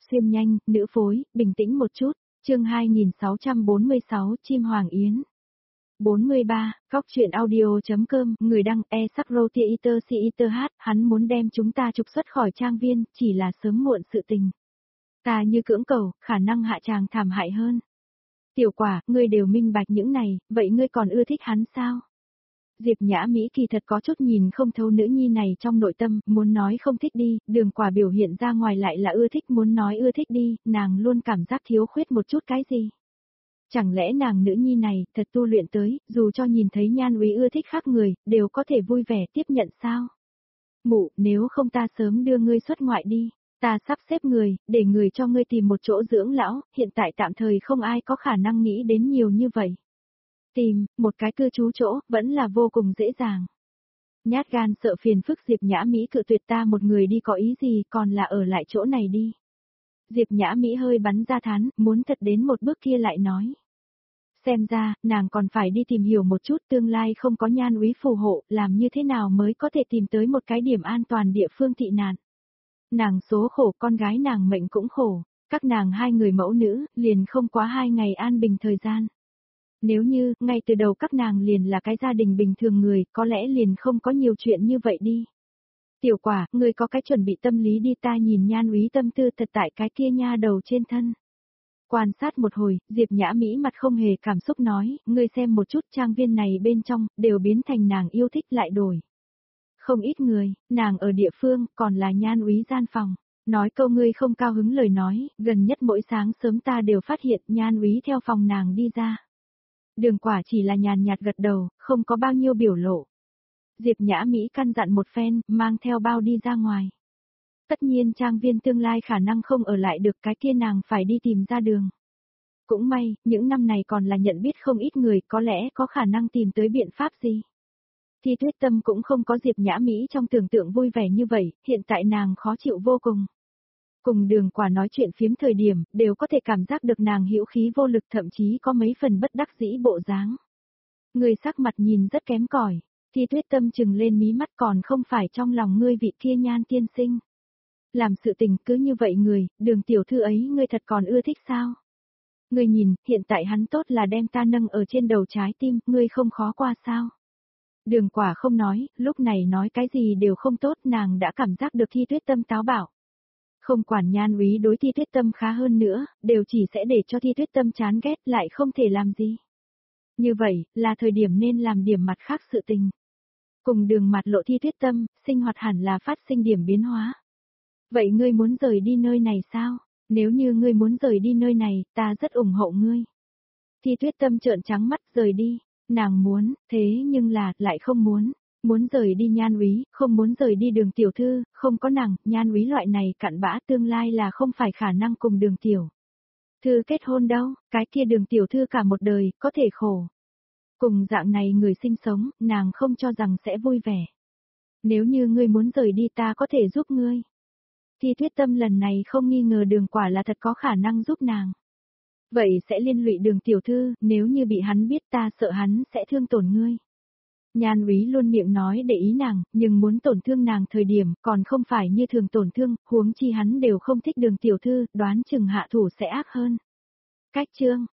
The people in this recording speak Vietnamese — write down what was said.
Xuyên nhanh, nữ phối, bình tĩnh một chút, chương 2646 Chim Hoàng Yến. 43, Cóc truyện audio.com, người đăng e-sắc-rô-tia-iter si-iter hát, hắn muốn đem chúng ta trục xuất khỏi trang viên, chỉ là sớm muộn sự tình. Ta như cưỡng cầu, khả năng hạ tràng thảm hại hơn. Tiểu Quả, ngươi đều minh bạch những này, vậy ngươi còn ưa thích hắn sao? Diệp Nhã Mỹ kỳ thật có chút nhìn không thấu nữ nhi này trong nội tâm, muốn nói không thích đi, Đường Quả biểu hiện ra ngoài lại là ưa thích, muốn nói ưa thích đi, nàng luôn cảm giác thiếu khuyết một chút cái gì. Chẳng lẽ nàng nữ nhi này, thật tu luyện tới, dù cho nhìn thấy Nhan Úy ưa thích khác người, đều có thể vui vẻ tiếp nhận sao? Mụ, nếu không ta sớm đưa ngươi xuất ngoại đi, ta sắp xếp người, để người cho ngươi tìm một chỗ dưỡng lão, hiện tại tạm thời không ai có khả năng nghĩ đến nhiều như vậy. Tìm, một cái cư trú chỗ, vẫn là vô cùng dễ dàng. Nhát gan sợ phiền phức Diệp Nhã Mỹ cự tuyệt ta một người đi có ý gì, còn là ở lại chỗ này đi. Diệp Nhã Mỹ hơi bắn ra thán, muốn thật đến một bước kia lại nói. Xem ra, nàng còn phải đi tìm hiểu một chút tương lai không có Nhan Úy phù hộ, làm như thế nào mới có thể tìm tới một cái điểm an toàn địa phương tị nạn. Nàng số khổ, con gái nàng mệnh cũng khổ, các nàng hai người mẫu nữ, liền không quá 2 ngày an bình thời gian. Nếu như, ngay từ đầu các nàng liền là cái gia đình bình thường người, có lẽ liền không có nhiều chuyện như vậy đi. Tiểu Quả, người có cái chuẩn bị tâm lý đi, ta nhìn Nhan Úy tâm tư thật tại cái kia nha đầu trên thân. Quan sát một hồi, Diệp Nhã Mỹ mặt không hề cảm xúc nói, ngươi xem một chút trang viên này bên trong, đều biến thành nàng yêu thích lại đổi. Không ít người, nàng ở địa phương, còn là Nhan Úy gian phòng. Nói câu ngươi không cao hứng lời nói, gần nhất mỗi sáng sớm ta đều phát hiện Nhan Úy theo phòng nàng đi ra. Đường Quả chỉ là nhàn nhạt gật đầu, không có bao nhiêu biểu lộ. Diệp Nhã Mỹ căn dặn một phen, mang theo bao đi ra ngoài. Tất nhiên trang viên tương lai khả năng không ở lại được, cái kia nàng phải đi tìm ra đường. Cũng may, những năm này còn là nhận biết không ít người, có lẽ có khả năng tìm tới biện pháp gì. Thi Tuyết Tâm cũng không có Diệp Nhã Mỹ trong tưởng tượng vui vẻ như vậy, hiện tại nàng khó chịu vô cùng. Cùng Đường Quả nói chuyện phiếm thời điểm, đều có thể cảm giác được nàng hữu khí vô lực, thậm chí có mấy phần bất đắc dĩ bộ dáng. Người sắc mặt nhìn rất kém cỏi. Thi Tuyết Tâm trừng lên mí mắt, còn không phải trong lòng ngươi vị kia Nhan tiên sinh. Làm sự tình cứ như vậy người, Đường tiểu thư ấy ngươi thật còn ưa thích sao? Ngươi nhìn, hiện tại hắn tốt là đem ta nâng ở trên đầu trái tim, ngươi không khó qua sao? Đường Quả không nói, lúc này nói cái gì đều không tốt, nàng đã cảm giác được Thi Tuyết Tâm táo bạo. Không quản Nhan Úy đối Thi Tuyết Tâm khá hơn nữa, đều chỉ sẽ để cho Thi Tuyết Tâm chán ghét, lại không thể làm gì. Như vậy, là thời điểm nên làm điểm mặt khác sự tình. Cùng Đường mặt lộ Thi Tuyết Tâm, sinh hoạt hẳn là phát sinh điểm biến hóa. Vậy ngươi muốn rời đi nơi này sao? Nếu như ngươi muốn rời đi nơi này, ta rất ủng hộ ngươi. Thi Tuyết Tâm trợn trắng mắt, rời đi. Nàng muốn, thế nhưng là, lại không muốn. Muốn rời đi Nhan Úy, không muốn rời đi Đường tiểu thư, không có nàng, Nhan Úy loại này cặn bã tương lai là không phải khả năng cùng Đường tiểu thư kết hôn đâu, cái kia Đường tiểu thư cả một đời, có thể khổ. Cùng dạng này người sinh sống, nàng không cho rằng sẽ vui vẻ. Nếu như ngươi muốn rời đi ta có thể giúp ngươi. Thi Tuyết Tâm lần này không nghi ngờ Đường Quả là thật có khả năng giúp nàng. Vậy sẽ liên lụy Đường tiểu thư, nếu như bị hắn biết ta sợ hắn sẽ thương tổn ngươi. Nhan Úy luôn miệng nói để ý nàng, nhưng muốn tổn thương nàng thời điểm, còn không phải như thường tổn thương, huống chi hắn đều không thích Đường tiểu thư, đoán chừng hạ thủ sẽ ác hơn. Cách chương